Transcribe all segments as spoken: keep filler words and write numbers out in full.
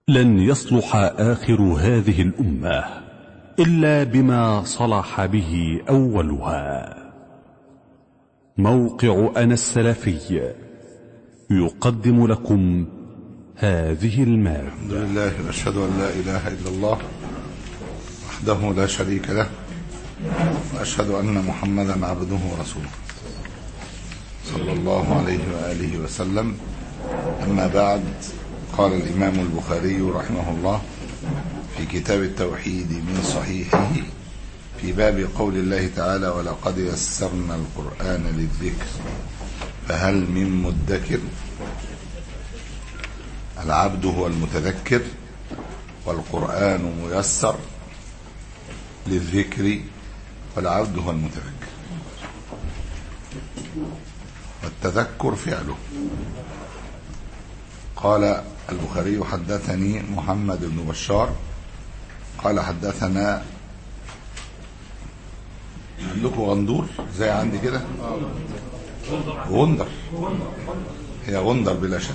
لن يصلح آخر هذه الأمة إلا بما صلح به أولها. موقع أنا السلفي يقدم لكم هذه المادة. الحمد لله، أشهد أن لا إله إلا الله وحده لا شريك له، وأشهد أن محمدا عبده ورسوله صلى الله عليه وآله وسلم. أما بعد، قال الإمام البخاري رحمه الله في كتاب التوحيد من صحيحه في باب قول الله تعالى: ولقد يسرنا القرآن للذكر فهل من مدكر. العبد هو المتذكر، والقرآن ميسر للذكر، والعبد هو المتذكر، والتذكر فعله. قال البخاري: حدثني محمد بن بشار قال حدثنا. عندكم غندور زي عندي كده؟ غندر، هي غندر بلا شك.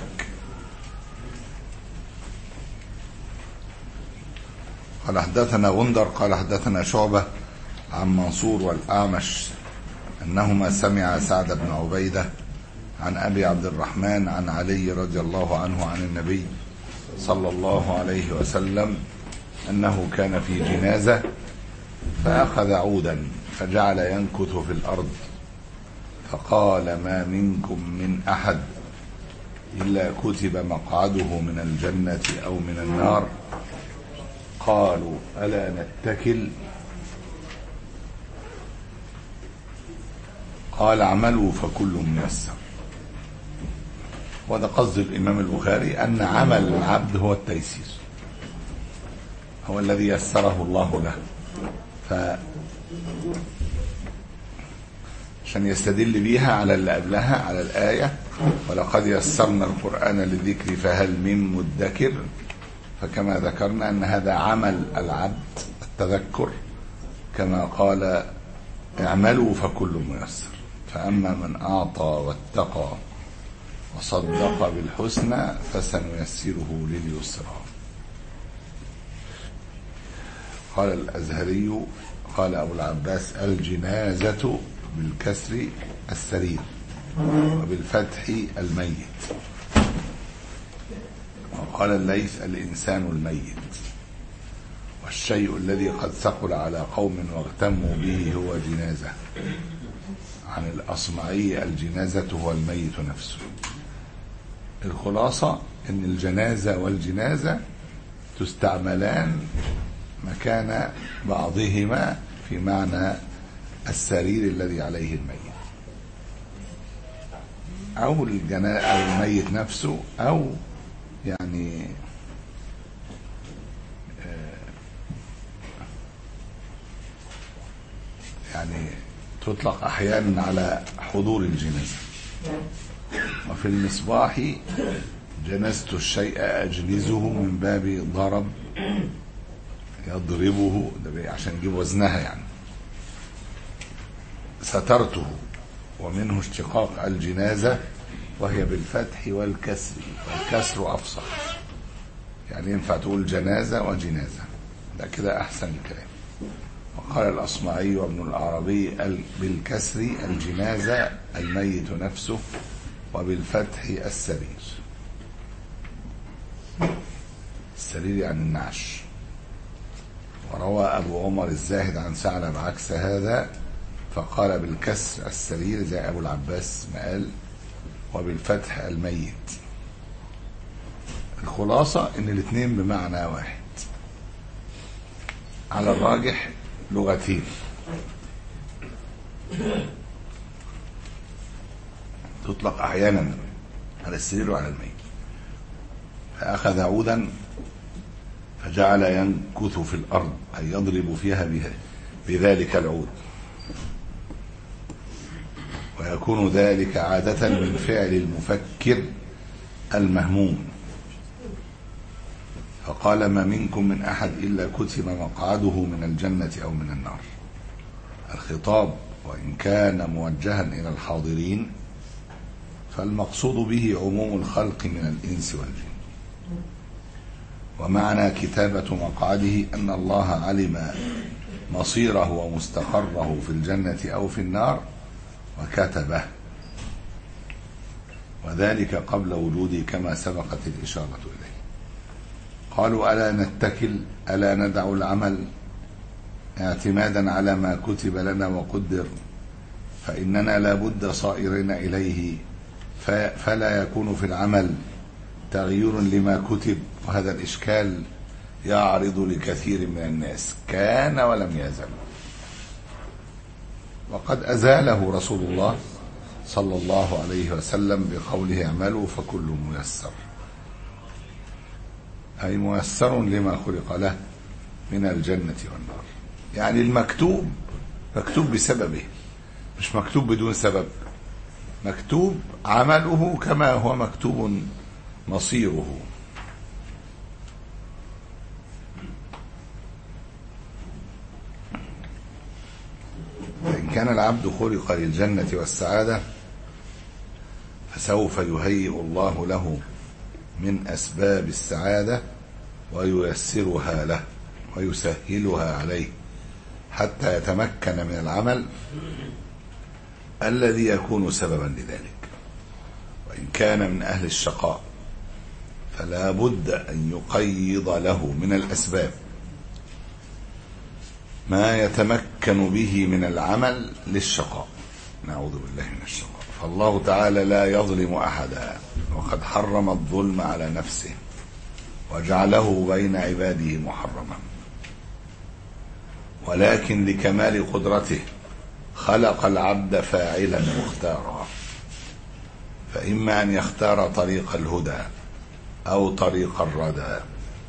قال حدثنا غندر قال حدثنا شعبة عن منصور والأعمش أنهما سمع سعد بن عبيدة عن أبي عبد الرحمن عن علي رضي الله عنه عن النبي صلى الله عليه وسلم أنه كان في جنازة فأخذ عودا فجعل ينكث في الأرض، فقال: ما منكم من أحد إلا كتب مقعده من الجنة أو من النار. قالوا: ألا نتكل؟ قال: اعملوا فكل ميسر. وهذا قصد الإمام البخاري، أن عمل العبد هو التيسير، هو الذي يسره الله له. ف عشان يستدل بيها على اللي قبلها، على الآية: ولقد يسرنا القرآن للذكر فهل من مدكر. فكما ذكرنا أن هذا عمل العبد التذكر، كما قال: اعملوا فكل ميسر. فأما من أعطى واتقى وصدق بالحسنى فسنيسره لليسرى. قال الأزهري قال أبو العباس: الجنازة بالكسر السرير، وبالفتح الميت. وقال الليث: الإنسان الميت. والشيء الذي قد ثقل على قوم واغتموا به هو جنازة. عن الأصمعي: الجنازة هو الميت نفسه. الخلاصة أن الجنازة والجنازة تستعملان مكان بعضهما في معنى السرير الذي عليه الميت، أو الجنازة أو الميت نفسه، أو يعني يعني تطلق أحيانا على حضور الجنازة. وفي المصباح: جنزت الشيء أجنزه من باب ضرب يضربه، ده عشان يجيب وزنها يعني. سترته، ومنه اشتقاق الجنازة، وهي بالفتح والكسر، والكسر أفصح، يعني ينفع تقول جنازة وجنازة، ده كده أحسن الكلام. وقال الأصمعي وابن العربي: بالكسر الجنازة الميت نفسه، وبالفتح السرير. السرير يعني النعش. وروى أبو عمر الزاهد عن ثعلب عكس هذا، فقال: بالكسر السرير زي أبو العباس ما قال، وبالفتح الميت. الخلاصة إن الاثنين بمعنى واحد، على الراجح لغتين. تطلق أحيانا على السرير وعلى الميت. فأخذ عودا فجعل ينكث في الأرض، أي يضرب فيها بذلك العود، ويكون ذلك عادة من فعل المفكر المهموم. فقال: ما منكم من أحد إلا كتب مقعده من الجنة أو من النار. الخطاب وإن كان موجها إلى الحاضرين فالمقصود به عموم الخلق من الإنس والجن. ومعنى كتابة مقعده أن الله علم مصيره ومستقره في الجنة أو في النار وكتبه، وذلك قبل وجوده كما سبقت الإشارة إليه. قالوا ألا نتكل ألا ندع العمل اعتمادا على ما كتب لنا وقدر، فإننا لا بد صائرين إليه، فلا يكون في العمل تغيير لما كتب. وهذا الإشكال يعرض لكثير من الناس كان ولم يزل، وقد أزاله رسول الله صلى الله عليه وسلم بقوله اعملوا فكل ميسر، أي ميسر لما خلق له من الجنة والنار. يعني المكتوب مكتوب بسببه، مش مكتوب بدون سبب، مكتوب عمله كما هو مكتوب مصيره. فإن كان العبد خلق للجنة والسعادة فسوف يهيئ الله له من أسباب السعادة وييسرها له ويسهلها عليه حتى يتمكن من العمل الذي يكون سببا لذلك. وإن كان من أهل الشقاء فلا بد أن يقيض له من الأسباب ما يتمكن به من العمل للشقاء، نعوذ بالله من الشقاء. فالله تعالى لا يظلم أحدا، وقد حرم الظلم على نفسه وجعله بين عباده محرما، ولكن لكمال قدرته خلق العبد فاعلا مختارا، فإما أن يختار طريق الهدى أو طريق الردى،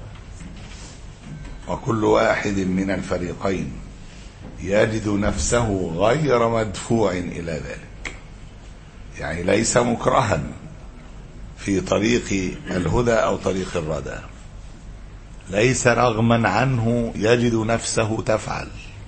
وكل واحد من الفريقين يجد نفسه غير مدفوع إلى ذلك، يعني ليس مكرها في طريق الهدى أو طريق الردى، ليس رغما عنه يجد نفسه تفعل،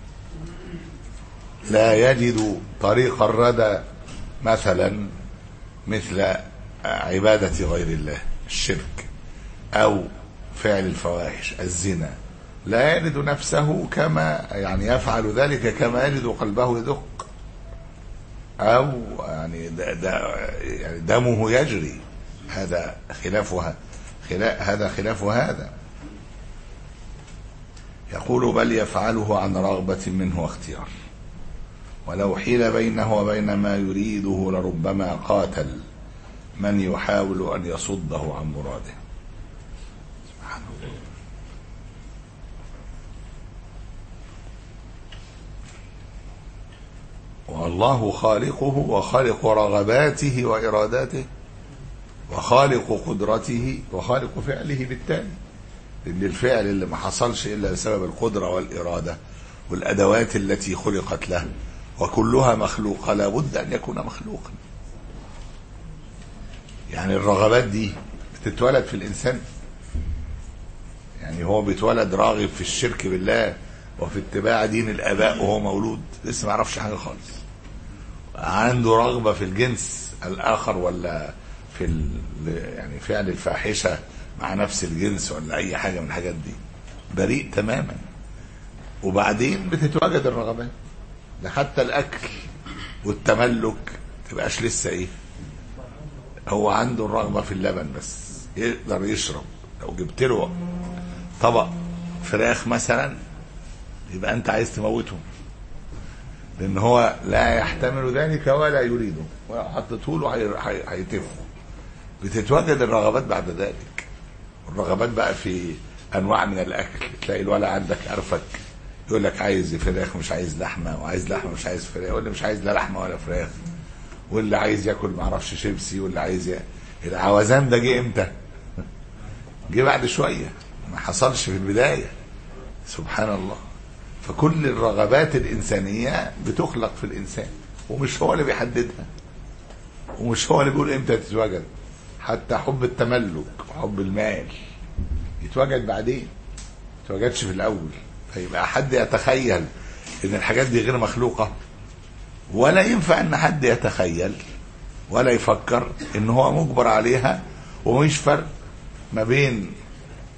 لا يجد طريق الردى مثلا مثل عبادة غير الله الشرك أو فعل الفواحش الزنا، لا يجد نفسه كما يعني يفعل ذلك كما يجد قلبه يدق، أو يعني, يعني دمه يجري، هذا خلافها خلاف هذا خلاف هذا. يقول بل يفعله عن رغبة منه واختيار، ولو حيل بينه وبين ما يريده لربما قاتل من يحاول أن يصده عن مراده. سبحان الله. والله خالقه وخالق رغباته وإراداته وخالق قدرته وخالق فعله بالتالي، لأن الفعل اللي ما حصلش إلا بسبب القدرة والإرادة والأدوات التي خلقت له، وكلها مخلوقة لا بد أن يكون مخلوقا. يعني الرغبات دي بتتولد في الإنسان، يعني هو بيتولد راغب في الشرك بالله وفي اتباع دين الآباء وهو مولود لسه ما يعرفش حاجة خالص، عنده رغبة في الجنس الآخر ولا في يعني فعل الفاحشة مع نفس الجنس ولا أي حاجة من الحاجات دي، بريء تماما. وبعدين بتتواجد الرغبات، ده حتى الأكل والتملك تبقاش لسه إيه، هو عنده الرغبة في اللبن بس يقدر يشرب. لو جبت له طبق فراخ مثلا يبقى أنت عايز تموته، لأن هو لا يحتمل ذلك ولا يريده، وحطته له هيتفه. بتتواجد الرغبات بعد ذلك. الرغبات بقى في أنواع من الأكل، تلاقي الولد عندك أرفك يقول لك عايز فراخ مش عايز لحمة، وعايز لحمة مش عايز فراخ، واللي مش عايز لا لحمة ولا فراخ، واللي عايز ياكل معرفش شيبسي، واللي عايز ي... العوزان ده جه امتى؟ جه بعد شوية، ما حصلش في البداية. سبحان الله. فكل الرغبات الإنسانية بتخلق في الإنسان، ومش هو اللي بيحددها، ومش هو اللي بيقول امتى تتواجد. حتى حب التملك وحب المال يتواجد بعدين، ما يتواجدش في الأول. فيبقى حد يتخيل ان الحاجات دي غير مخلوقة، ولا ينفع ان حد يتخيل ولا يفكر ان هو مجبر عليها. ومش فرق ما بين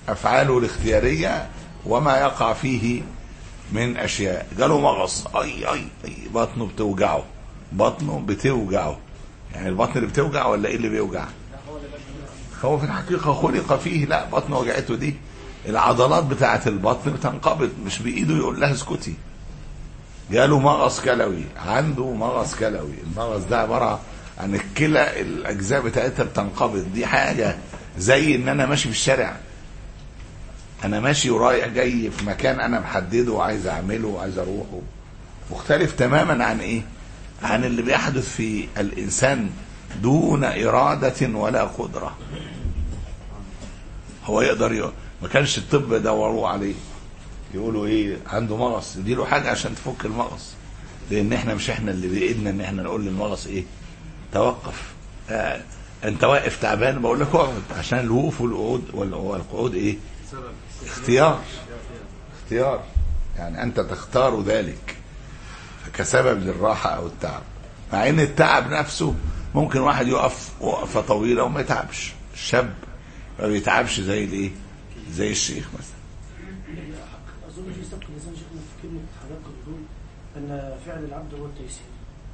أفعاله الاختيارية وما يقع فيه من أشياء. جاله مغص، أي أي أي بطنه بتوجعه، بطنه بتوجعه، يعني البطن اللي بتوجع ولا إيه اللي بيوجع؟ هو في الحقيقة خلق فيه، لا بطنه وجعته دي العضلات بتاعة البطن بتنقبض، مش بإيده يقول لها اسكتي. جاله مغص كلوي، عنده مغص كلوي، المغص ده عبارة عن الكلى الأجزاء بتاعتها بتنقبض. دي حاجة زي إن أنا ماشي في الشارع، أنا ماشي ورايح جاي في مكان أنا محدده وعايز أعمله وعايز أروحه، مختلف تماما عن إيه؟ عن اللي بيحدث في الإنسان دون إرادة ولا قدرة. هو يقدر يقول. ما كانش الطب دوروا عليه يقولوا ايه عنده مغص، يديله حاجه عشان تفك المغص، لان احنا مش احنا اللي بايدنا ان احنا نقول للمغص ايه توقف. آه انت واقف تعبان، بقول لك اقعد، عشان الوقوف والقعود والقعود ايه اختيار، اختيار يعني انت تختار ذلك كسبب للراحه او التعب، مع ان التعب نفسه ممكن واحد يقف وقفه طويله وما يتعبش. الشاب ما بيتعبش زي الايه زي الشيخ مثلا. اظن في سبق لسان شيخنا في كلمه حضرتك بتقول ان فعل العبد هو التيسير.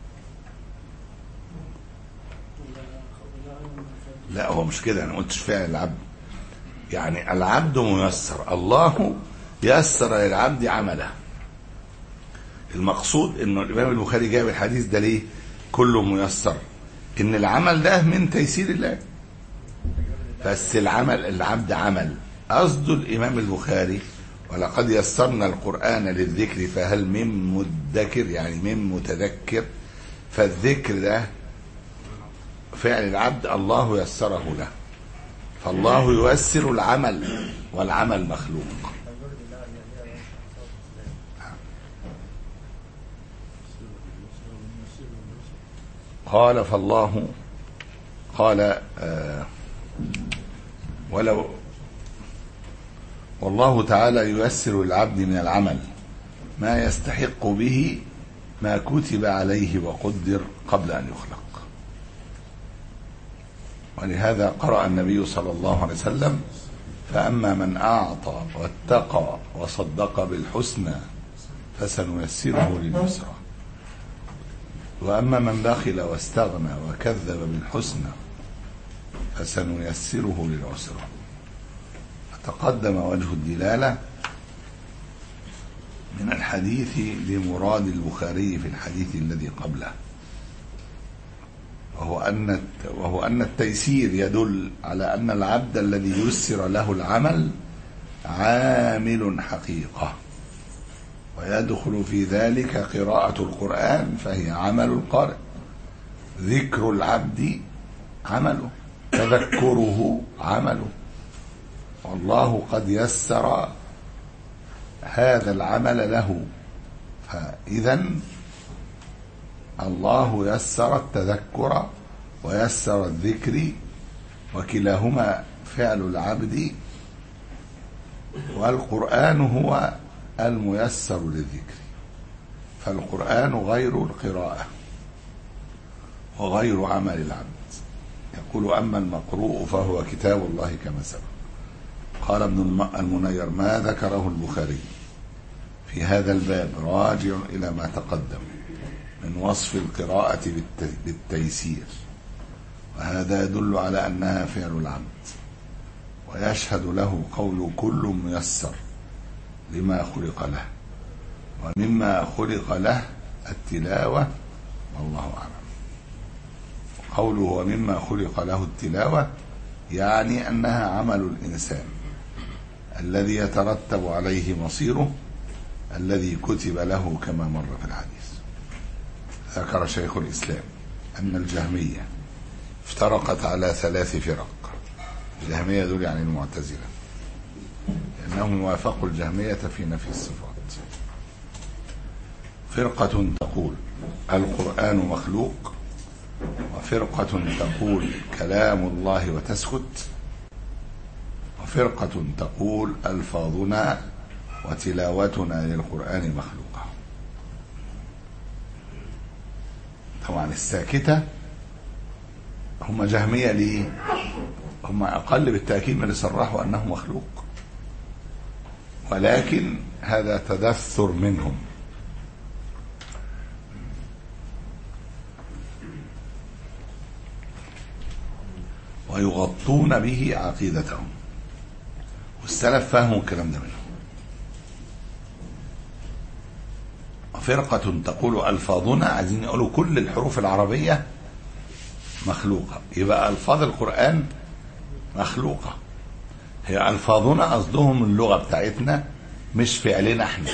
لا هو مش كده، انا ما قلتش فعل العبد، يعني العبد ميسر، الله يسر للعبد عمله. المقصود انه الامام البخاري جاب الحديث ده ليه كله ميسر، ان العمل ده من تيسير الله، بس العمل العبد عمل. قصد الامام البخاري ولقد يسرنا القرآن للذكر فهل من مدكر، يعني من متذكر. فالذكر ده فعل العبد الله يسره له، فالله ييسر العمل والعمل مخلوق. قال فالله قال آه ولو والله تعالى ييسر العبد من العمل ما يستحق به ما كتب عليه وقدر قبل أن يخلق. ولهذا قرأ النبي صلى الله عليه وسلم فأما من أعطى واتقى وصدق بالحسنى فسنيسره لليسرى، وأما من بخل واستغنى وكذب بالحسنى فسنيسره للعسرى. تقدم وجه الدلالة من الحديث لمراد البخاري في الحديث الذي قبله، وهو أن وهو أن التيسير يدل على أن العبد الذي يسر له العمل عامل حقيقة، ويدخل في ذلك قراءة القرآن فهي عمل القارئ، ذكر العبد عمله، تذكره عمله، والله قد يسر هذا العمل له. فإذا الله يسر التذكر ويسر الذكر، وكلاهما فعل العبد، والقرآن هو الميسر للذكر، فالقرآن غير القراءة وغير عمل العبد. يقول أما المقروء فهو كتاب الله كما سبق. قال ابن المنير ما ذكره البخاري في هذا الباب راجع إلى ما تقدم من وصف القراءة بالتيسير، وهذا يدل على أنها فعل العبد، ويشهد له قول كل ميسر لما خلق له، ومما خلق له التلاوة والله أعلم. قوله ومما خلق له التلاوة يعني أنها عمل الإنسان الذي يترتب عليه مصيره الذي كتب له كما مر في الحديث. ذكر شيخ الإسلام أن الجهمية افترقت على ثلاث فرق. الجهمية دول يعني المعتزلة، لأنهم وافقوا الجهمية في نفي الصفات. فرقة تقول القرآن مخلوق، وفرقة تقول كلام الله وتسكت، وفرقة تقول ألفاظنا وتلاوتنا للقرآن مخلوقة. طبعا الساكتة هم جهمية ليه؟ هم أقل بالتأكيد من اللي صرحوا أنه مخلوق، ولكن هذا تدثر منهم. ويغطون به عقيدتهم، والسلف فهموا الكلام ده منهم. فرقة تقول ألفاظنا، عايزين يقولوا كل الحروف العربية مخلوقة، يبقى ألفاظ القرآن مخلوقة. هي ألفاظنا قصدهم اللغة بتاعتنا، مش فعلنا احنا،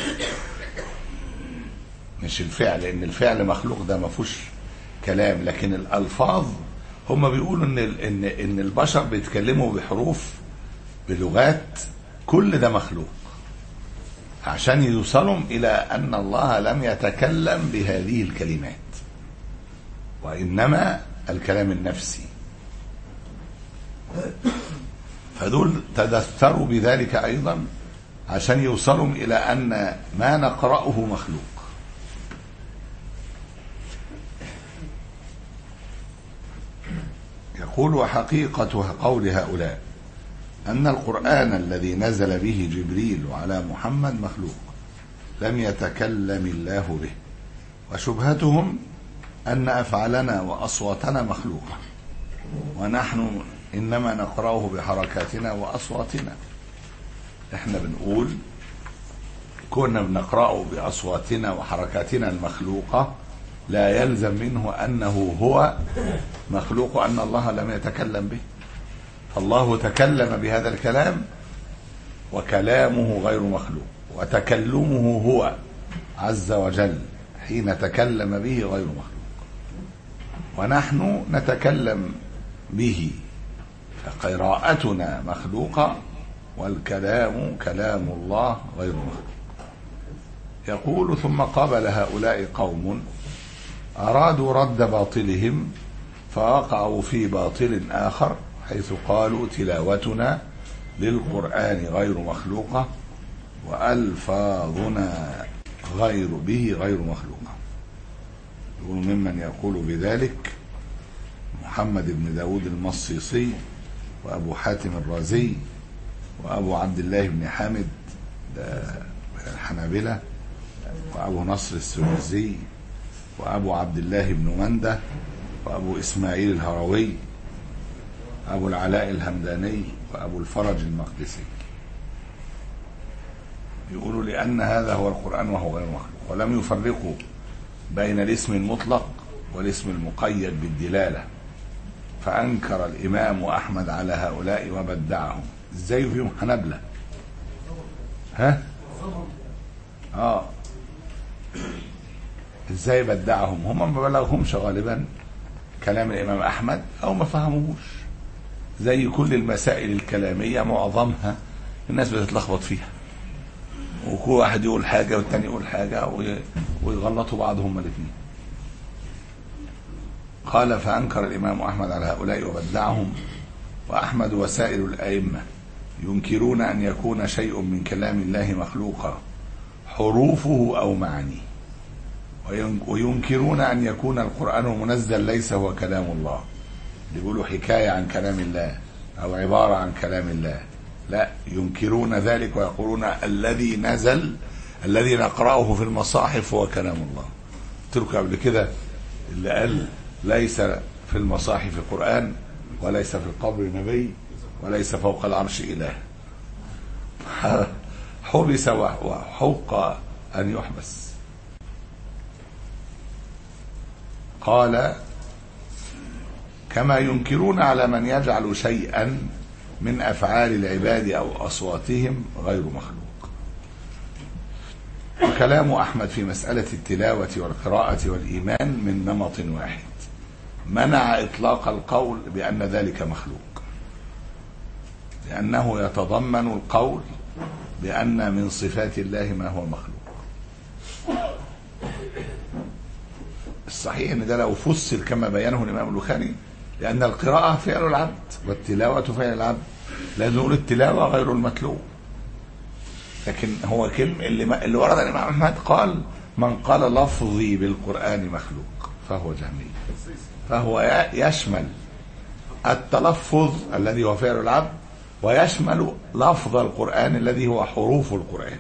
مش الفعل، لأن الفعل مخلوق ده ما فيهوش كلام، لكن الألفاظ هم بيقولوا إن إن إن البشر بيتكلموا بحروف بلغات، كل ده مخلوق، عشان يوصلوا إلى أن الله لم يتكلم بهذه الكلمات، وإنما الكلام النفسي. فدول تدثروا بذلك أيضا عشان يوصلوا إلى أن ما نقرأه مخلوق. يقول: وحقيقة قول هؤلاء أن القرآن الذي نزل به جبريل على محمد مخلوق لم يتكلم الله به، وشبهتهم أن أفعالنا وأصواتنا مخلوقة، ونحن إنما نقرأه بحركاتنا وأصواتنا. إحنا بنقول كنا بنقرأه بأصواتنا وحركاتنا المخلوقة، لا يلزم منه أنه هو مخلوق وأن الله لم يتكلم به. فالله تكلم بهذا الكلام، وكلامه غير مخلوق، وتكلمه هو عز وجل حين تكلم به غير مخلوق، ونحن نتكلم به، فقراءتنا مخلوقة والكلام كلام الله غير مخلوق. يقول: ثم قابل هؤلاء قوم أرادوا رد باطلهم فوقعوا في باطل آخر، حيث قالوا تلاوتنا للقرآن غير مخلوقة وألفاظنا غير به غير مخلوقة. يقول: ممن يقول بذلك محمد بن داود المصيصي، وأبو حاتم الرازي، وأبو عبد الله بن حامد الحنابلة، وأبو نصر السويزي، وأبو عبد الله بن منده، وأبو إسماعيل الهروي، أبو العلاء الهمداني، وأبو الفرج المقدسي. يقولوا لأن هذا هو القرآن وهو غير مخلوق، ولم يفرقوا بين الاسم المطلق والاسم المقيد بالدلالة، فأنكر الإمام أحمد على هؤلاء وبدعهم. إزاي فيهم حنبلة؟ ها؟ آه إزاي بدعهم؟ هم ما بلغهمش غالبا كلام الإمام أحمد أو ما فهموش، زي كل المسائل الكلامية معظمها الناس بتتلخبط فيها، وكل واحد يقول حاجة والتاني يقول حاجة ويغلطوا بعضهم الاثنين. قال: فأنكر الإمام أحمد على هؤلاء وبدعهم، وأحمد وسائر الأئمة ينكرون أن يكون شيء من كلام الله مخلوقا حروفه أو معانيه، وينكرون أن يكون القرآن المنزل ليس هو كلام الله، يقولوا حكاية عن كلام الله أو عبارة عن كلام الله، لا، ينكرون ذلك ويقولون الذي نزل الذي نقرأه في المصاحف هو كلام الله. قلت قبل كده اللي قال ليس في المصاحف قرآن، وليس في القبر نبي، وليس فوق العرش إله، حبس وحق أن يحبس. قال: كما ينكرون على من يجعل شيئا من أفعال العباد أو أصواتهم غير مخلوق. وكلام أحمد في مسألة التلاوة والقراءة والإيمان من نمط واحد، منع إطلاق القول بأن ذلك مخلوق، لأنه يتضمن القول بأن من صفات الله ما هو مخلوق. الصحيح ان ده لو فسر كما بيانه الامام البخاري، لان القراءه فعل العبد والتلاوه فعل العبد، لازم نقول التلاوه غير المتلو. لكن هو كلمه اللي, اللي ورد الامام احمد قال: من قال لفظي بالقران مخلوق فهو جهمي، فهو يشمل التلفظ الذي هو فعل العبد ويشمل لفظ القرآن الذي هو حروف القرآن.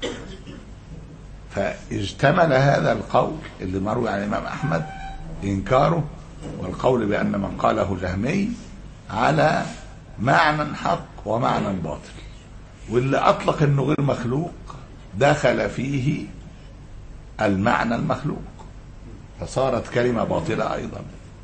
فاجتمل هذا القول اللي مروي عن الإمام أحمد إنكاره، والقول بأن من قاله جهمي، على معنى حق ومعنى باطل. واللي أطلق أنه غير مخلوق دخل فيه المعنى المخلوق، فصارت كلمة باطلة أيضا.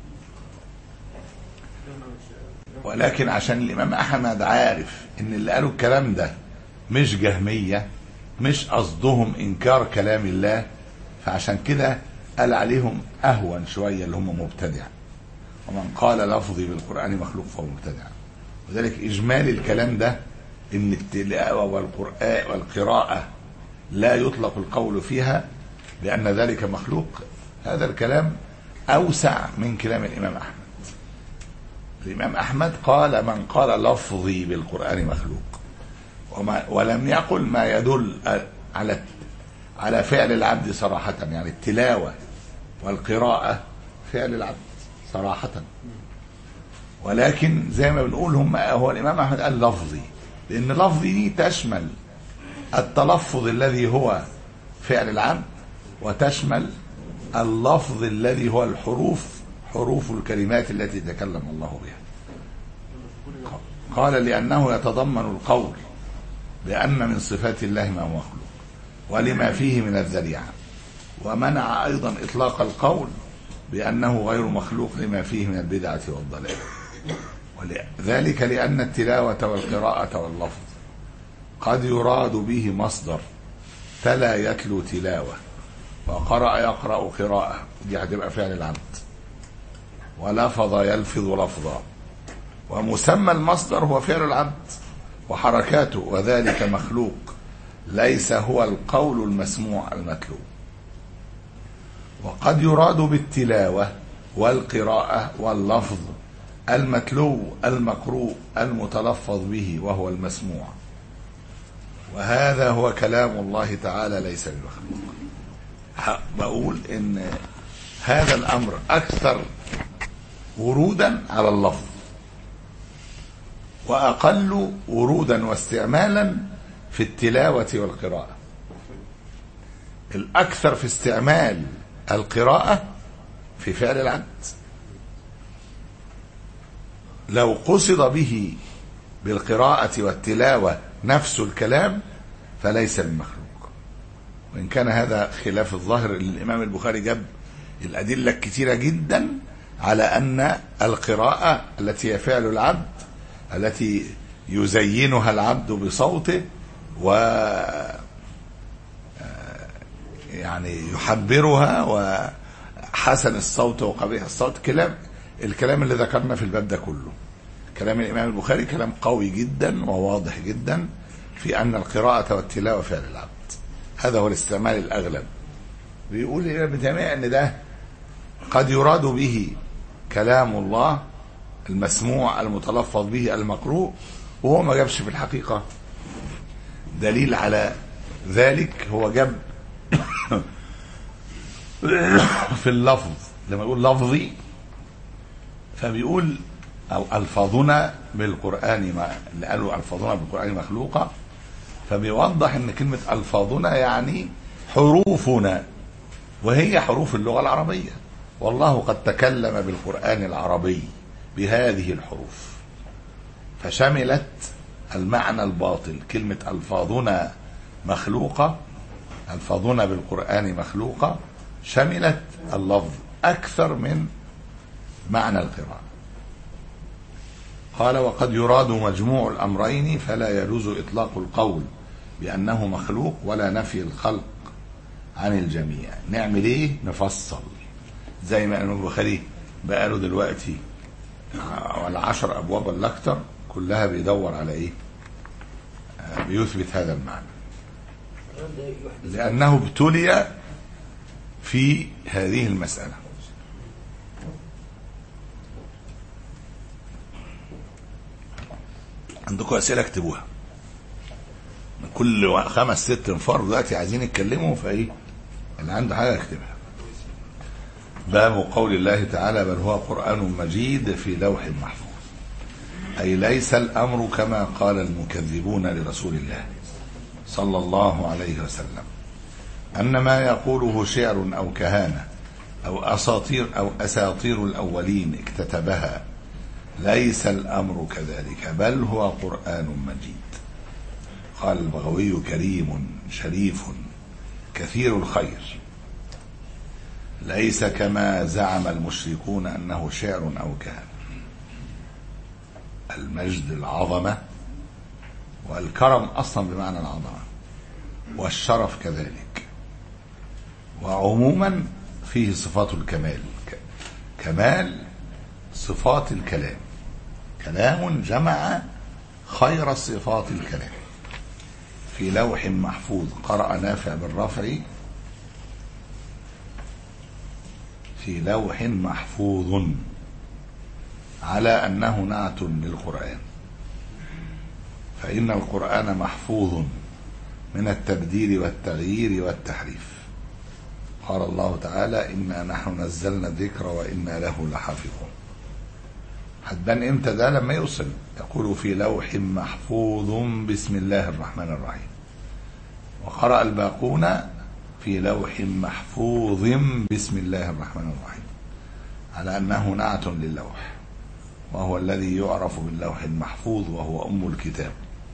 ولكن عشان الإمام أحمد عارف أن اللي قالوا الكلام ده مش جهمية، مش قصدهم إنكار كلام الله، فعشان كده قال عليهم أهون شوية اللي هم مبتدع. ومن قال لفظي بالقرآن مخلوق فهو مبتدع. وذلك إجمال الكلام ده إن التلاوة والقرآن والقراءة لا يطلق القول فيها بأن ذلك مخلوق، هذا الكلام أوسع من كلام الإمام أحمد. الإمام أحمد قال من قال لفظي بالقرآن مخلوق، وما ولم يقل ما يدل على على فعل العبد صراحة، يعني التلاوة والقراءة فعل العبد صراحة. ولكن زي ما بنقول هم هو الإمام أحمد قال لفظي، لأن لفظي دي تشمل التلفظ الذي هو فعل العبد، وتشمل اللفظ الذي هو الحروف، حروف الكلمات التي تكلم الله بها. قال لأنه يتضمن القول بأن من صفات الله ما هو مخلوق ولما فيه من الذريعة، ومنع أيضا إطلاق القول بأنه غير مخلوق لما فيه من البدعة والضلال. وذلك لأن التلاوة والقراءة واللفظ قد يراد به مصدر تلا يتلو تلاوة، وقرأ يقرأ قراءة، دي هتبقى فعل العبد، ولفظ يلفظ لفظا، ومسمى المصدر هو فعل العبد وحركاته، وذلك مخلوق ليس هو القول المسموع المتلو. وقد يراد بالتلاوة والقراءة واللفظ المتلو المقروء المتلفظ به وهو المسموع، وهذا هو كلام الله تعالى ليس بمخلوق. بقول ان هذا الامر اكثر ورودا على اللفظ، واقل ورودا واستعمالا في التلاوة والقراءة. الاكثر في استعمال القراءة في فعل العبد، لو قصد به بالقراءة والتلاوة نفس الكلام فليس بمخلوق. وإن كان هذا خلاف الظاهر، الإمام البخاري جاب الأدلة كثيرة جدا على أن القراءة التي هي فعل العبد، التي يزينها العبد بصوته و يعني يحبرها، وحسن الصوت وقبيح الصوت، كلام الكلام اللي ذكرنا في الباب ده كله كلام الإمام البخاري كلام قوي جدا وواضح جدا في أن القراءة والتلاوة فعل العبد. هذا هو الاستعمال الأغلب. بيقول ابن تيمية أن ده قد يراد به كلام الله المسموع المتلفظ به المقروء، وهو ما جابش في الحقيقة دليل على ذلك. هو جاب في اللفظ لما يقول لفظي فبيقول أو ألفاظنا بالقرآن، ما اللي قالوا ألفاظنا بالقرآن مخلوقة، فبيوضح ان كلمة ألفاظنا يعني حروفنا، وهي حروف اللغة العربية، والله قد تكلم بالقرآن العربي بهذه الحروف، فشملت المعنى الباطل. كلمة ألفاظنا مخلوقة، ألفاظنا بالقرآن مخلوقة، شملت اللفظ أكثر من معنى القراءة. قال وقد يراد مجموع الأمرين فلا يجوز إطلاق القول بأنه مخلوق ولا نفي الخلق عن الجميع. نعمل ايه؟ نفصل زي ما الإمام البخاري بقاله دلوقتي على عشر أبواب الأكثر كلها بيدور على ايه؟ بيثبت هذا المعنى، لأنه ابتلي في هذه المسألة. عندكم أسئلة اكتبوها، كل خمس ست انفار دلوقتي عايزين يتكلموا، فايه اللي عنده حاجة يكتبها. باب قول الله تعالى بل هو قرآن مجيد في لوح محفوظ، أي ليس الأمر كما قال المكذبون لرسول الله صلى الله عليه وسلم أن ما يقوله شعر أو كهانة أو أساطير أو أساطير الأولين اكتتبها. ليس الأمر كذلك، بل هو قرآن مجيد. قال البغوي: كريم شريف كثير الخير، ليس كما زعم المشركون أنه شعر أو كهانة. المجد العظمة، والكرم أصلا بمعنى العظمة، والشرف كذلك، وعموما فيه صفات الكمال. كمال صفات الكلام، كلام جمع خير صفات الكلام. في لوح محفوظ، قرأ نافع بالرفع، في لوح محفوظ، على أنه نعت للقرآن، فإن القرآن محفوظ من التبديل والتغيير والتحريف. قال الله تعالى: إنا نحن نزلنا الذكر وإنا له لحافظون. هتبان امتى ده؟ لما يوصل يقول: في لوح محفوظ بسم الله الرحمن الرحيم. وقرأ الباقون: في لوح محفوظ بسم الله الرحمن الرحيم، على أنه نعت للوح، وهو الذي يعرف باللوح المحفوظ، وهو أم الكتاب،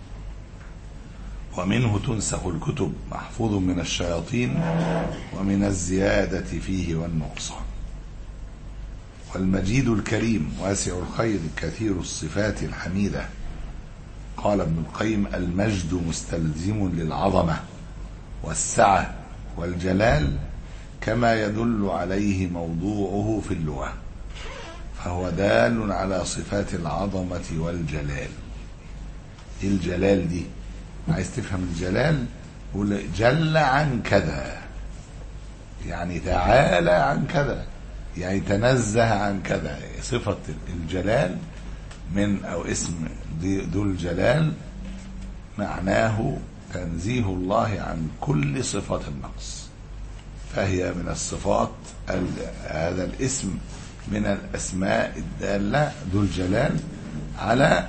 ومنه تنسخ الكتب، محفوظ من الشياطين ومن الزيادة فيه والنقصان. والمجيد الكريم واسع الخير كثير الصفات الحميدة. قال ابن القيم: المجد مستلزم للعظمة والسعة والجلال، كما يدل عليه موضوعه في اللغة، فهو دال على صفات العظمة والجلال. الجلال دي عايز تفهم الجلال، يقول جل عن كذا، يعني تعالى عن كذا، يعني تنزه عن كذا. صفة الجلال من أو اسم ذو الجلال معناه تنزيه الله عن كل صفة النقص، فهي من الصفات. هذا الاسم من الأسماء الدالة ذو الجلال على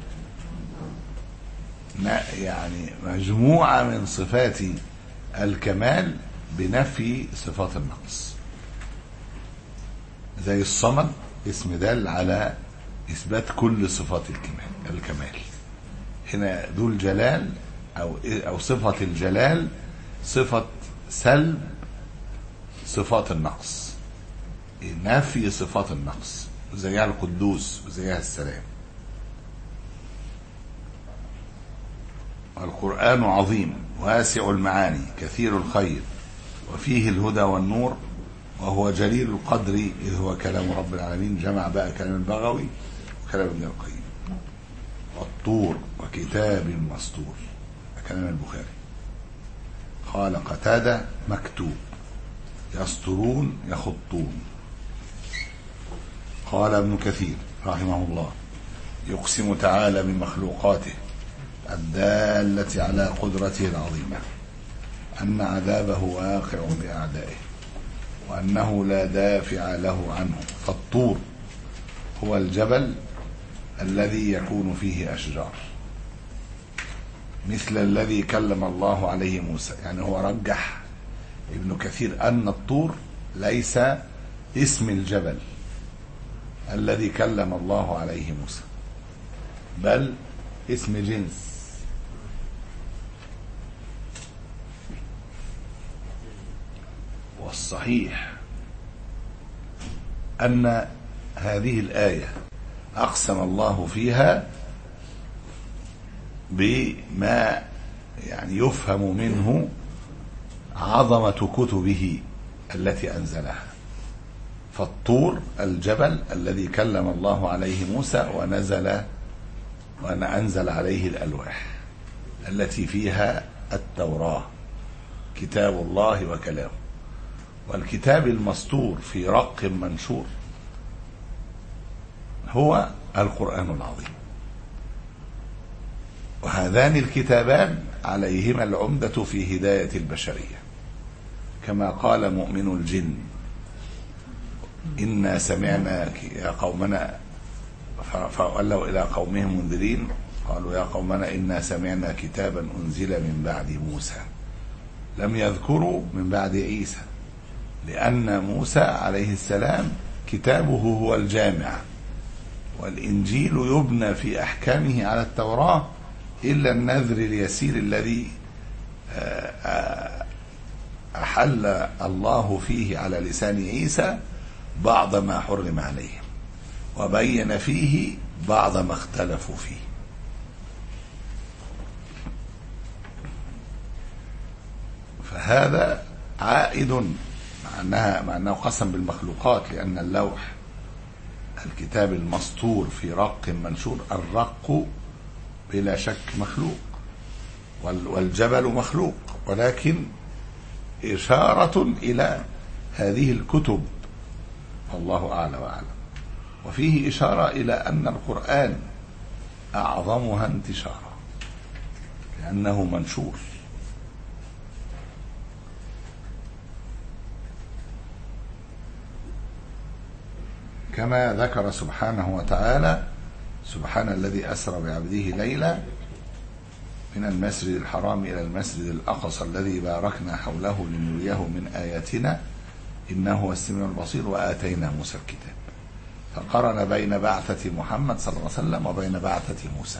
يعني مجموعة من صفات الكمال بنفي صفات النقص. زي الصمد اسم دال على إثبات كل صفات الكمال الكمال هنا ذو الجلال أو أو صفة الجلال صفة سلب صفات النقص، نفي صفات النقص، زيها القدوس وزيها السلام. القرآن عظيم واسع المعاني كثير الخير، وفيه الهدى والنور، وهو جليل القدر، إذ هو كلام رب العالمين. جمع بقى كلام البغوي وكلام ابن القيم. والطور وكتاب مسطور، كلام البخاري. قال قتادة: مكتوب، يسطرون يخطون. قال ابن كثير رحمه الله: يقسم تعالى بمخلوقاته الدالة على قدرته العظيمة أن عذابه واقع بأعدائه، وأنه لا دافع له عنه. فالطور هو الجبل الذي يكون فيه أشجار، مثل الذي كلم الله عليه موسى. يعني هو رجح ابن كثير أن الطور ليس اسم الجبل الذي كلم الله عليه موسى، بل اسم جنس. والصحيح أن هذه الآية أقسم الله فيها بما يعني يفهم منه عظمة كتبه التي أنزلها. فالطور الجبل الذي كلم الله عليه موسى ونزل وأن أنزل عليه الألواح التي فيها التوراة، كتاب الله وكلامه. والكتاب المسطور في رق منشور هو القرآن العظيم. وهذان الكتابان عليهما العمدة في هداية البشرية، كما قال مؤمن الجن: إنا سمعنا يا قومنا فولوا إلى قومهم منذرين قالوا يا قومنا إنا سمعنا كتابا أنزل من بعد موسى. لم يذكروا من بعد عيسى، لأن موسى عليه السلام كتابه هو الجامع، والإنجيل يبنى في أحكامه على التوراة إلا النذر اليسير الذي أحل الله فيه على لسان عيسى بعض ما حرم عليهم، وبين فيه بعض ما اختلفوا فيه. فهذا عائد مع أنها مع أنه قسم بالمخلوقات، لأن اللوح الكتاب المسطور في رق منشور، الرق بلا شك مخلوق والجبل مخلوق، ولكن إشارة إلى هذه الكتب، والله أعلى وأعلم. وفيه إشارة إلى أن القرآن أعظمها انتشارا لأنه منشور. كما ذكر سبحانه وتعالى: سبحان الذي أسرى بعبده ليلا من المسجد الحرام إلى المسجد الأقصى الذي باركنا حوله لنريه من آياتنا إنه هو السميع البصير وآتينا موسى الكتاب. فقرن بين بعثة محمد صلى الله عليه وسلم وبين بعثة موسى.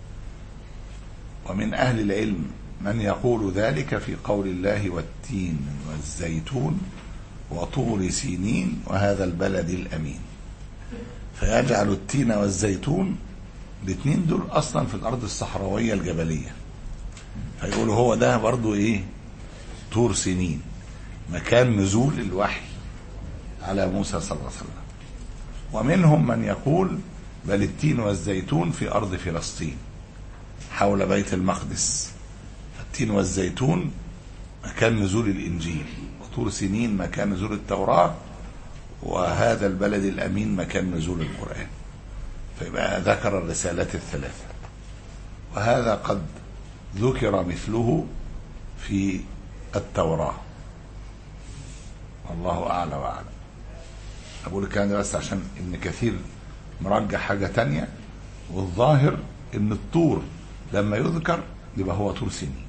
ومن أهل العلم من يقول ذلك في قول الله: والتين والزيتون وطور سينين وهذا البلد الأمين. فيجعل التين والزيتون الاثنين دول أصلا في الأرض الصحراوية الجبلية، فيقولوا هو ده برضو إيه؟ طور سينين، مكان نزول الوحي على موسى صلى الله عليه وسلم. ومنهم من يقول بل التين والزيتون في أرض فلسطين حول بيت المقدس، التين والزيتون مكان نزول الإنجيل، وطور سينين مكان نزول التوراة، وهذا البلد الأمين مكان نزول القرآن. فيبقى ذكر الرسالات الثلاثة، وهذا قد ذكر مثله في التوراة، والله أعلى وأعلم. أقول الكلام ده بس عشان ابن كثير مرجح حاجة تانية، والظاهر إن الطور لما يذكر يبقى هو طور سينين.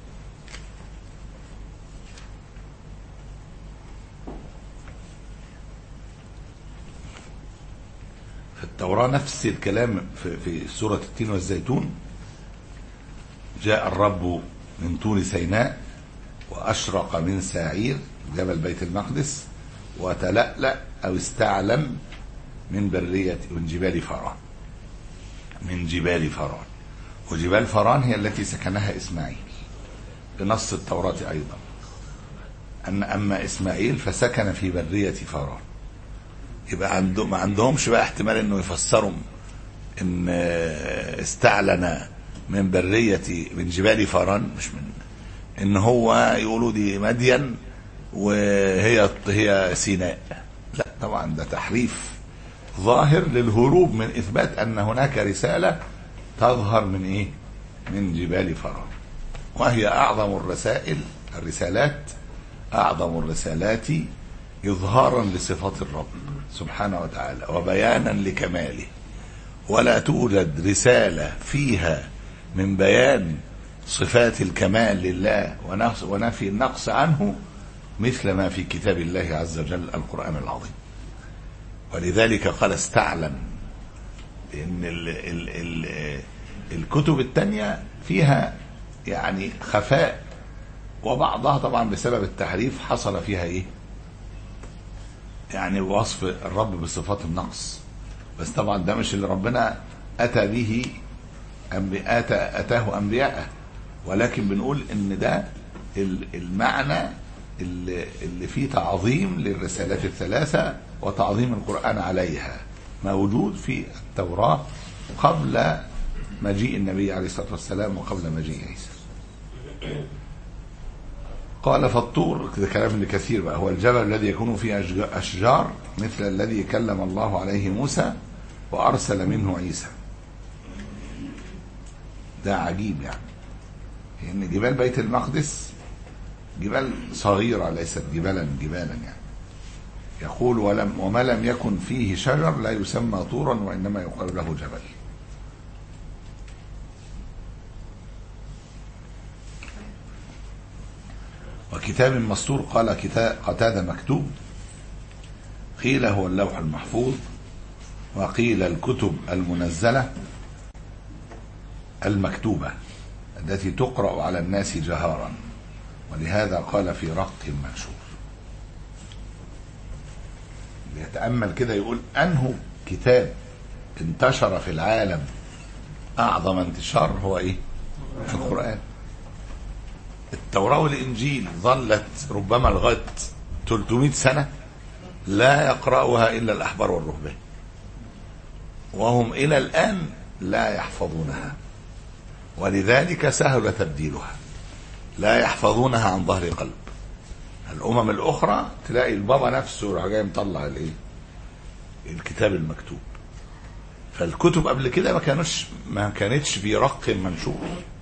في التوراة نفس الكلام في, في سورة التين والزيتون: جاء الرب من طور سيناء وأشرق من ساعير جبل بيت المقدس وتلألأ أو استعلم من برية من جبال فران من جبال فران وجبال فران هي التي سكنها إسماعيل بنص التوراة أيضا، أن أما إسماعيل فسكن في برية فران. يبقى عندهم ما عندهمش بقى احتمال إنه يفسروا إن استعلن من برية من جبال فران، مش من إن هو يقولوا دي مدين وهي هي سيناء. لا طبعا، ده تحريف ظاهر للهروب من إثبات أن هناك رسالة تظهر من إيه؟ من جبال فران، وهي أعظم الرسائل الرسالات أعظم الرسالات إظهارا لصفات الرب سبحانه وتعالى وبيانا لكماله. ولا توجد رسالة فيها من بيان صفات الكمال لله ونفي النقص عنه مثل ما في كتاب الله عز وجل القرآن العظيم. ولذلك قال استعلم، لأن ال ال ال الكتب التانية فيها يعني خفاء، وبعضها طبعا بسبب التحريف حصل فيها ايه؟ يعني وصف الرب بصفات النقص، بس طبعا ده مش اللي ربنا أتى به أتى أتاه أنبياءه، ولكن بنقول إن ده المعنى اللي, اللي فيه تعظيم للرسالات الثلاثة وتعظيم القرآن عليها، موجود في التوراة قبل مجيء النبي عليه الصلاة والسلام وقبل مجيء عيسى. قال فالطور، ده كلام ابن كثير بقى، هو الجبل الذي يكون فيه أشجار مثل الذي كلم الله عليه موسى وأرسل منه عيسى. ده عجيب يعني، لأن يعني جبال بيت المقدس جبال صغيرة ليست جبالا جبالا يعني يقول ولم وما لم يكن فيه شجر لا يسمى طورا وإنما يقال له جبل. وكتاب مسطور قال كتاب قتادة مكتوب، قيل هو اللوح المحفوظ، وقيل الكتب المنزلة المكتوبة التي تقرأ على الناس جهارا، ولهذا قال في رق منشور. يتأمل كده يقول أنه كتاب انتشر في العالم أعظم انتشار هو إيه؟ القرآن. التوراة والإنجيل ظلت ربما لغاية ثلاثمائة سنة لا يقرأها إلا الأحبار والرهبان، وهم إلى الآن لا يحفظونها، ولذلك سهل تبديلها، لا يحفظونها عن ظهر قلب. الأمم الأخرى تلاقي البابا نفسه راح جاي مطلع الإيه؟ الكتاب المكتوب. فالكتب قبل كده ما كانوش ما كانتش في رق منشور.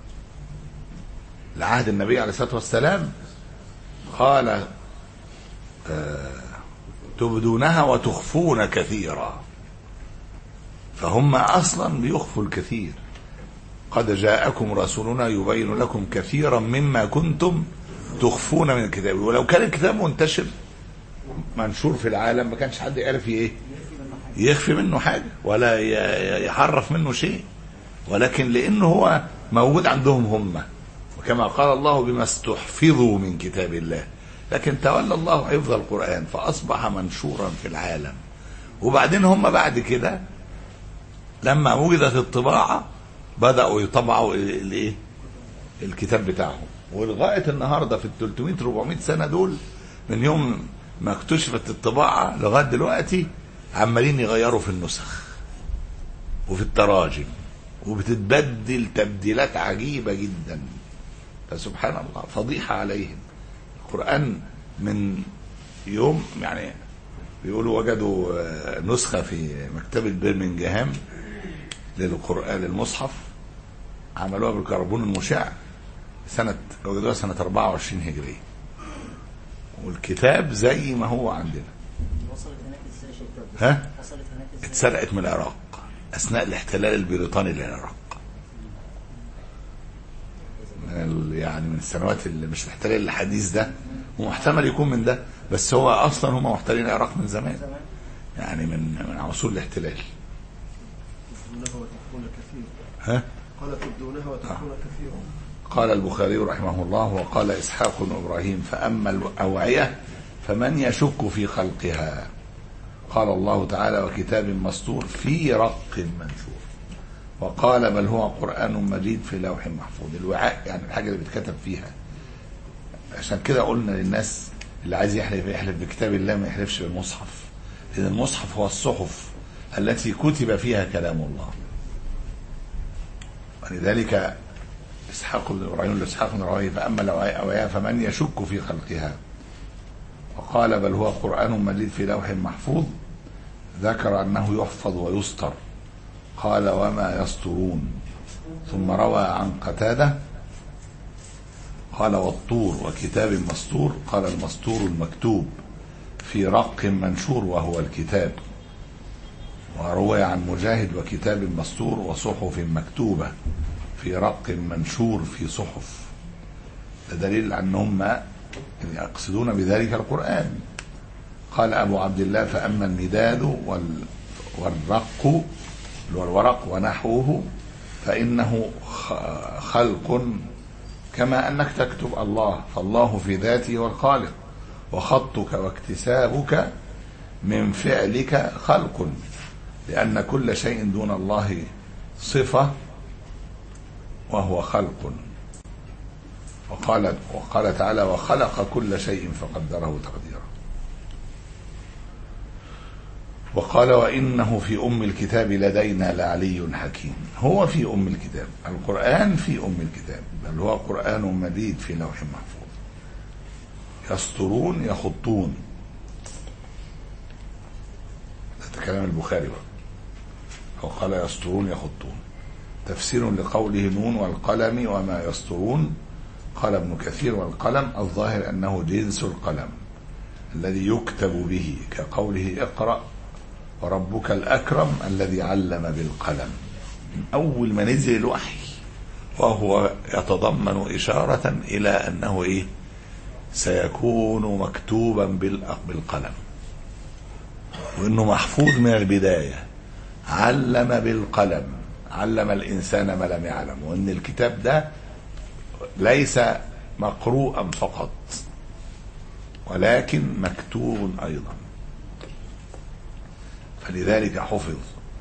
لعهد النبي عليه الصلاة والسلام قال آه تبدونها وتخفون كثيرا، فهم أصلا بيخفوا الكثير. قد جاءكم رسولنا يبين لكم كثيرا مما كنتم تخفون من الكتاب. ولو كان الكتاب منتشر منشور في العالم ما كانش حد يعرف ايه يخفي منه حاجة ولا يحرف منه شيء، ولكن لأنه هو موجود عندهم هم، وكما قال الله بما استحفظوا من كتاب الله، لكن تولى الله حفظ القرآن فأصبح منشورا في العالم. وبعدين هم بعد كده لما وجدت الطباعة بدأوا يطبعوا الايه الكتاب بتاعهم، ولغاية النهاردة في الثلاثمائة أربعمائة سنة دول من يوم ما اكتشفت الطباعة لغاية دلوقتي عمالين يغيروا في النسخ وفي التراجم، وبتتبدل تبديلات عجيبة جدا. فسبحان الله فضيحة عليهم. القرآن من يوم يعني بيقولوا وجدوا نسخة في مكتبة برمنجهام للقرآن المصحف، عملوها بالكربون المشع سنة وجدوها سنة أربعة وعشرين هجرية، والكتاب زي ما هو عندنا. وصلت هناك ازاي شكرا؟ ها؟ وصلت هناك ازاي؟ اتسرقت من العراق أثناء الاحتلال البريطاني للعراق، من يعني من السنوات اللي مش الاحتلال الحديث ده، ومحتمل يكون من ده، بس هو أصلا هم محتلين العراق من زمان، يعني من من عصور الاحتلال. ها؟ قال تبدونها وتخفون كثيرا. قال البخاري رحمه الله وقال إسحاق بن إبراهيم فأما الأوعية فمن يشك في خلقها. قال الله تعالى وكتاب مسطور في رق منشور. وقال بل هو قرآن مجيد في لوح محفوظ. الوعاء يعني الحاجة اللي بتكتب فيها. عشان كده قلنا للناس اللي عايز يحلف يحلف بكتاب الله ما يحلفش بالمصحف، لأن المصحف هو الصحف التي كتب فيها كلام الله. ولذلك إسحاق بن إبراهيم لإسحاق بن راهويه فأما الأوعية فمن يشك في خلقها. وقال بل هو قرآن مجيد في لوح محفوظ. ذكر أنه يحفظ ويسطر. قال وما يسطرون. ثم روى عن قتادة قال والطور وكتاب مسطور. قال المسطور المكتوب في رق منشور وهو الكتاب. وروى عن مجاهد وكتاب مسطور وصحف مكتوبة في رق منشور في صحف. دليل أنهم يقصدون بذلك القرآن. قال أبو عبد الله فأما المداد والرق والورق ونحوه فإنه خلق كما أنك تكتب الله، فالله في ذاته والخالق، وخطك واكتسابك من فعلك خلق، لأن كل شيء دون الله صفة وهو خلق. وقال, وقال تعالى وخلق كل شيء فقدره تقديرا. وقال وإنه في أم الكتاب لدينا لعلي حكيم. هو في أم الكتاب، القرآن في أم الكتاب، بل هو قرآن مجيد في لوح محفوظ. يسطرون يخطون، ده كلام البخاري بقى. وقال يسطرون يخطون تفسير لقوله نون والقلم وما يسطرون. قال ابن كثير والقلم الظاهر أنه جنس القلم، الذي يكتب به، كقوله اقرأ وربك الأكرم الذي علم بالقلم، من أول ما نزل الوحي وهو يتضمن إشارة إلى أنه إيه سيكون مكتوبا بالقلم، وأنه محفوظ من البداية. علم بالقلم، علم الإنسان ما لم يعلم، وأن الكتاب ده ليس مقروءا فقط ولكن مكتوب أيضا، فلذلك حفظ.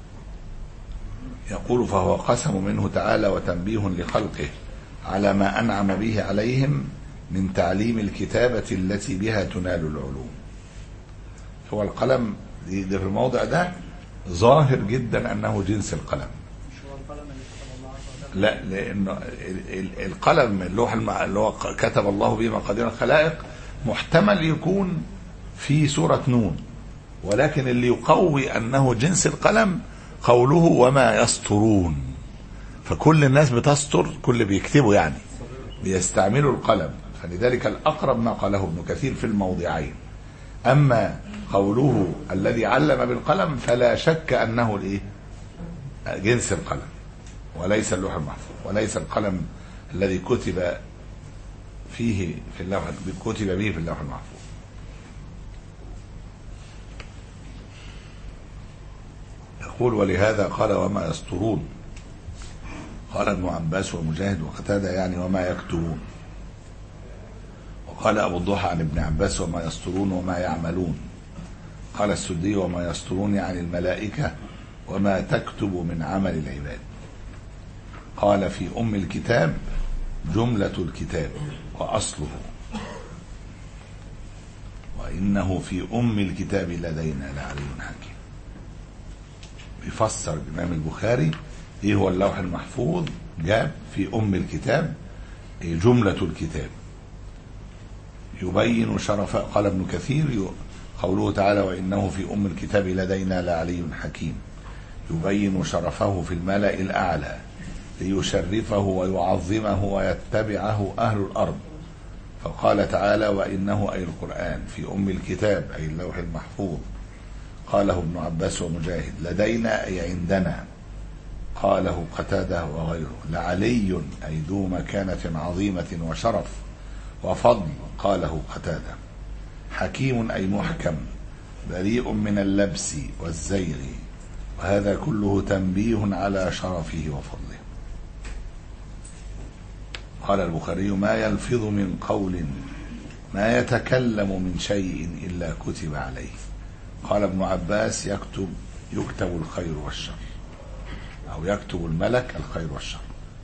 يقول فهو قسم منه تعالى وتنبيه لخلقه على ما أنعم به عليهم من تعليم الكتابة التي بها تنال العلوم. هو القلم ده في الموضع ده ظاهر جدا أنه جنس القلم، لا، لأنه القلم اللوح اللي هو كتب الله به مقادير الخلائق محتمل يكون في سورة نون، ولكن اللي يقوي أنه جنس القلم قوله وما يسطرون، فكل الناس بتسطر، كل بيكتبوا يعني بيستعملوا القلم، فلذلك الأقرب ما قاله ابن كثير في الموضعين. أما قوله الذي علم بالقلم فلا شك أنه الإيه جنس القلم وليس اللوح المحفوظ، وليس القلم الذي كتب فيه في اللوح كتب به في اللوح المحفوظ. يقول ولهذا قال وما يسطرون، قال ابن عباس ومجاهد وقتادة يعني وما يكتبون، وقال أبو الضحى عن ابن عباس وما يسطرون وما يعملون، قال السدي وما يسطرون يعني الملائكة وما تكتب من عمل العباد. قال في أم الكتاب جملة الكتاب وأصله، وإنه في أم الكتاب لدينا لعلي حكيم. بيفسر الإمام البخاري إيه هو اللوح المحفوظ، جاب في أم الكتاب جملة الكتاب يبين شرف. قال ابن كثير قوله تعالى وإنه في أم الكتاب لدينا لعلي حكيم يبين شرفه في الملأ الأعلى ليشرفه ويعظمه ويتبعه أهل الأرض. فقال تعالى وإنه أي القرآن في أم الكتاب أي اللوح المحفوظ. قاله ابن عباس ومجاهد لدينا أي عندنا. قاله قتادة وغيره لعلي أي ذو مكانة عظيمة وشرف وفضل. قاله قتادة حكيم أي محكم بريء من اللبس والزيغ، وهذا كله تنبيه على شرفه وفضله. قال البخاري ما يلفظ من قول ما يتكلم من شيء إلا كتب عليه. قال ابن عباس يكتب يكتب الخير والشر، أو يكتب الملك الخير والشر.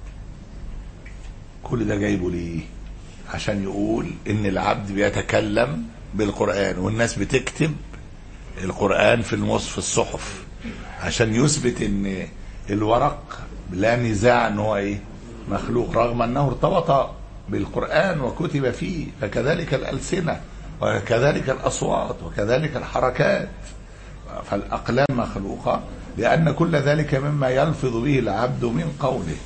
كل ده جايبه ليه؟ عشان يقول إن العبد بيتكلم بالقرآن والناس بتكتب القرآن في المصحف الصحف، عشان يثبت إن الورق لا نزاع إن هو إيه مخلوق، رغم أنه ارتبط بالقرآن وكتب فيه. فكذلك الألسنة وكذلك الأصوات وكذلك الحركات، فالأقلام مخلوقة لأن كل ذلك مما يلفظ به العبد من قوله.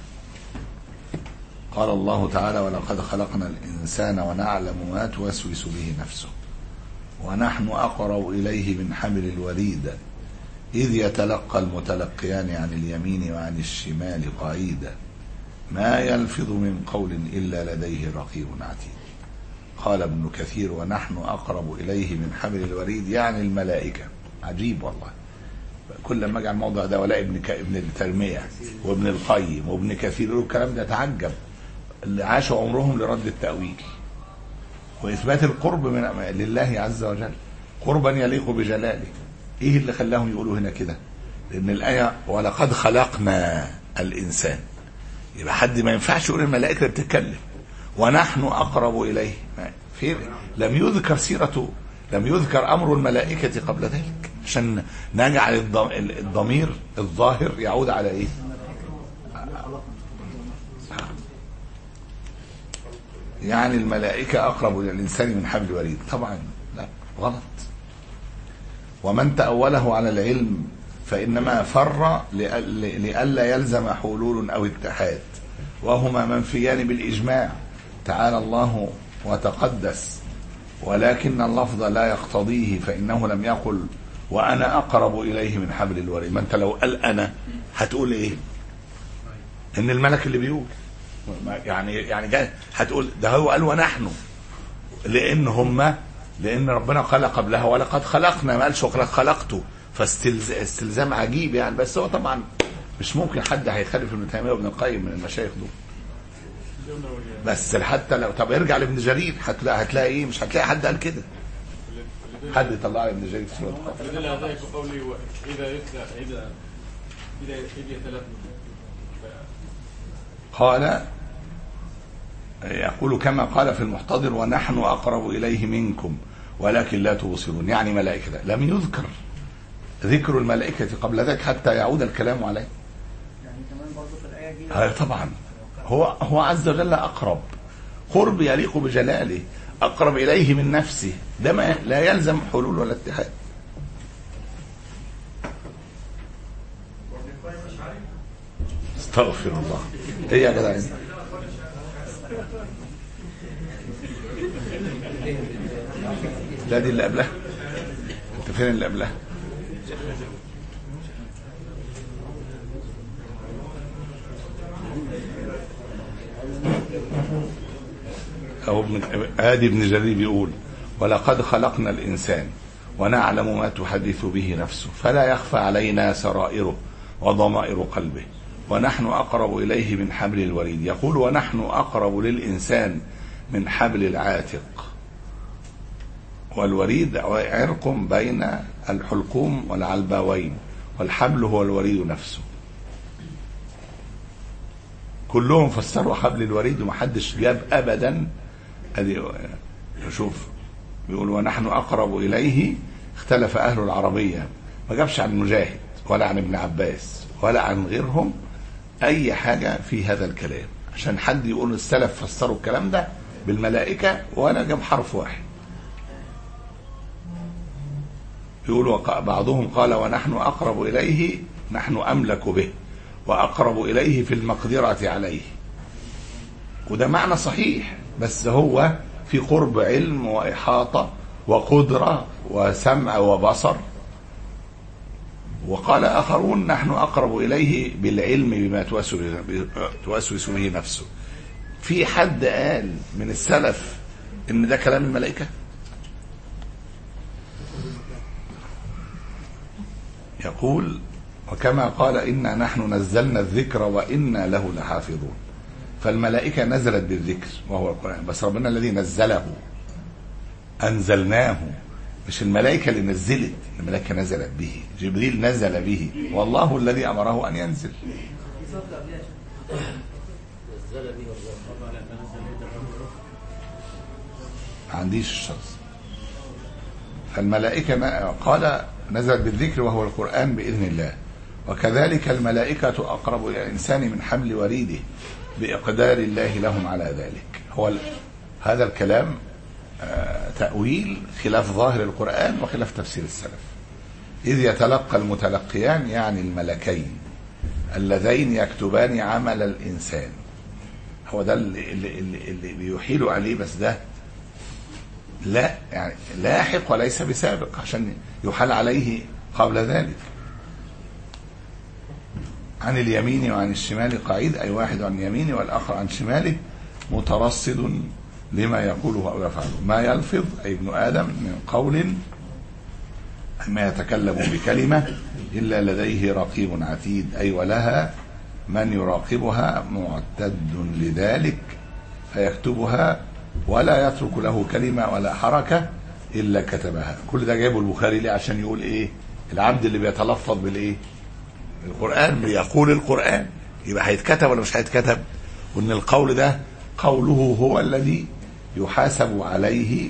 قال الله تعالى ولقد خلقنا الإنسان ونعلم ما توسوس به نفسه ونحن أقرب إليه من حبل الوريد إذ يتلقى المتلقيان عن اليمين وعن الشمال قعيدا ما يلفظ من قول إلا لديه رقيب عتيد. قال ابن كثير ونحن أقرب إليه من حبل الوريد يعني الملائكة. عجيب والله، كل ما اجي الموضوع ده ولاقي ابن ابن الترمية وابن القيم وابن كثير يقولوا الكلام ده تعجب، اللي عاشوا عمرهم لرد التأويل وإثبات القرب من لله عز وجل قربا يليق بجلاله. إيه اللي خلاهم يقولوا هنا كده؟ لأن الآية ولقد خلقنا الإنسان، يبقى حد ما ينفعش يقول الملائكة بتتكلم ونحن أقرب إليه. في لم يذكر سيرته، لم يذكر أمر الملائكة قبل ذلك، عشان نجعل الضمير الظاهر يعود على إيه؟ يعني الملائكة أقرب إلى الإنسان من حبل الوريد. طبعا لا، غلط. ومن تأوله على العلم فإنما فر لئلا يلزم حلول أو اتحاد، وهما منفيان بالإجماع. تعالى الله وتقدس ولكن اللفظ لا يقتضيه، فإنه لم يقل وأنا أقرب إليه من حبل الوريد. ما أنت لو قال أنا هتقول إيه؟ إن الملك اللي بيقول يعني يعني جاي هتقول ده هو قال ونحن، لأن هما لأن ربنا قال قبلها ولقد خلقنا، ما قالش وقد خلقته، فاستلزام عجيب يعني. بس هو طبعا مش ممكن حد هيخالف ابن تيمية وابن القيم من المشايخ دول. بس حتى لو طب ارجع لابن جرير هتلاقي هتلاقي ايه؟ مش هتلاقي حد قال كده. حد يطلع لي ابن جرير في سورة القمر. اذا يتلى اذا اذا يتلى قال يقول كما قال في المحتضر ونحن أقرب إليه منكم ولكن لا تبصرون، يعني ملائكة. لم يذكر ذكر الملائكة قبل ذلك حتى يعود الكلام عليه. يعني كمان برضه في الآية دي طبعا هو هو عز وجل أقرب، قرب يليق بجلاله، أقرب إليه من نفسه، ده ما لا يلزم حلول ولا اتحاد. استغفر الله. ايه يا جدعان؟ لا دي اللي قبلها. انت فين اللي قبلها؟ او ابن ادي ابن جرير بيقول ولقد خلقنا الانسان ونعلم ما تحدث به نفسه فلا يخفى علينا سرائره وضمائر قلبه ونحن أقرب إليه من حبل الوريد. يقول ونحن أقرب للإنسان من حبل العاتق، والوريد عرق بين الحلقوم والعلباوين، والحبل هو الوريد نفسه. كلهم فسروا حبل الوريد ومحدش جاب أبدا. أدي شوف بيقول ونحن أقرب إليه، اختلف أهل العربية، ما جابش عن مجاهد ولا عن ابن عباس ولا عن غيرهم أي حاجة في هذا الكلام، عشان حد يقول السلف فسروا الكلام ده بالملائكة ولا جاب حرف واحد. يقول بعضهم قال ونحن أقرب إليه، نحن أملك به وأقرب إليه في المقدرة عليه، وده معنى صحيح، بس هو في قرب علم وإحاطة وقدرة وسمع وبصر. وقال آخرون نحن أقرب إليه بالعلم بما توسوس به نفسه. في حد قال من السلف إن ده كلام الملائكة؟ يقول وكما قال إنا نحن نزلنا الذكر وإنا له لحافظون، فالملائكة نزلت بالذكر وهو القرآن، بس ربنا الذي نزله أنزلناه، مش الملائكة اللي نزلت، الملائكة نزلت به، جبريل نزل به، والله الذي أمره أن ينزل. ما عنديش الشخص. فالملائكة قال نزلت بالذكر وهو القرآن بإذن الله، وكذلك الملائكة أقرب إلى الإنسان من حمل وريده بإقدار الله لهم على ذلك. هو هذا الكلام تأويل خلاف ظاهر القرآن وخلاف تفسير السلف. إذ يتلقى المتلقيان يعني الملكين اللذين يكتبان عمل الإنسان، هو ده اللي, اللي, اللي بيحيلوا عليه، بس ده لا يعني لاحق وليس بسابق عشان يحال عليه قبل ذلك. عن اليمين وعن الشمال قعيد، أي واحد عن يمينه والآخر عن شماله مترصد لما يقوله أو يفعله، ما يلفظ أي ابن آدم من قول ما يتكلم بكلمة إلا لديه رقيب عتيد، أي ولها من يراقبها معتد لذلك فيكتبها ولا يترك له كلمة ولا حركة إلا كتبها. كل ده جايبه البخاري ليه؟ عشان يقول إيه؟ العبد اللي بيتلفظ بالإيه؟ القرآن، بيقول القرآن، يبقى هيتكتب ولا مش هيتكتب؟ وإن القول ده قوله هو الذي يحاسب عليه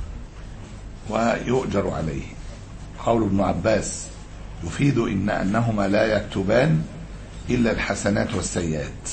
ويؤجر عليه. قول ابن عباس يفيد إن أنهما لا يكتبان إلا الحسنات والسيئات.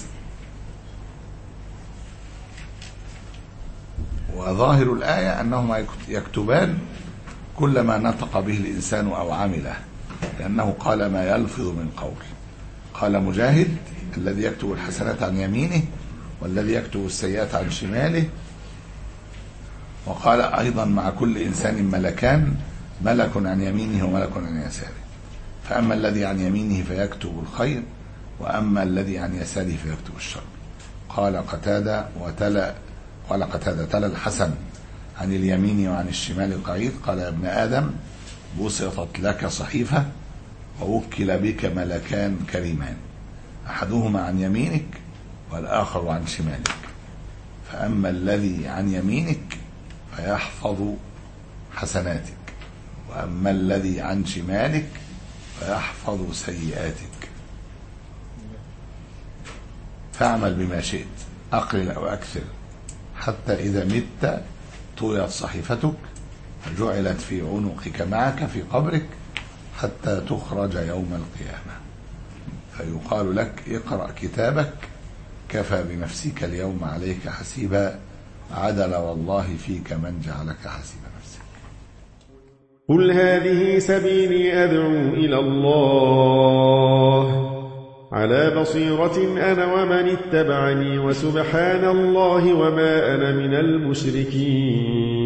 وظاهر الآية أنهما يكتبان كل ما نطق به الإنسان أو عمله، لأنه قال ما يلفظ من قول. قال مجاهد الذي يكتب الحسنات عن يمينه والذي يكتب السيئات عن شماله، وقال أيضا مع كل إنسان ملكان، ملك عن يمينه وملك عن يساره، فأما الذي عن يمينه فيكتب الخير، وأما الذي عن يساره فيكتب الشر. قال قتادة وتلا قال قتادة تلا الحسن عن اليمين وعن الشمال قعيد، قال يا ابن آدم بسطت لك صحيفة ووكل بك ملكان كريمان، أحدهما عن يمينك والآخر عن شمالك، فأما الذي عن يمينك فيحفظ حسناتك، وأما الذي عن شمالك فيحفظ سيئاتك، فاعمل بما شئت أقلل أو أكثر، حتى إذا مت طويت صحيفتك فجعلت في عنقك معك في قبرك حتى تخرج يوم القيامة، فيقال لك اقرأ كتابك كفى بنفسك اليوم عليك حسيبا، عدل والله فيك من جعلك حسيب نفسك. قل هذه سبيلي أدعو إلى الله على بصيرة أنا ومن اتبعني، وسبحان الله وما أنا من المشركين.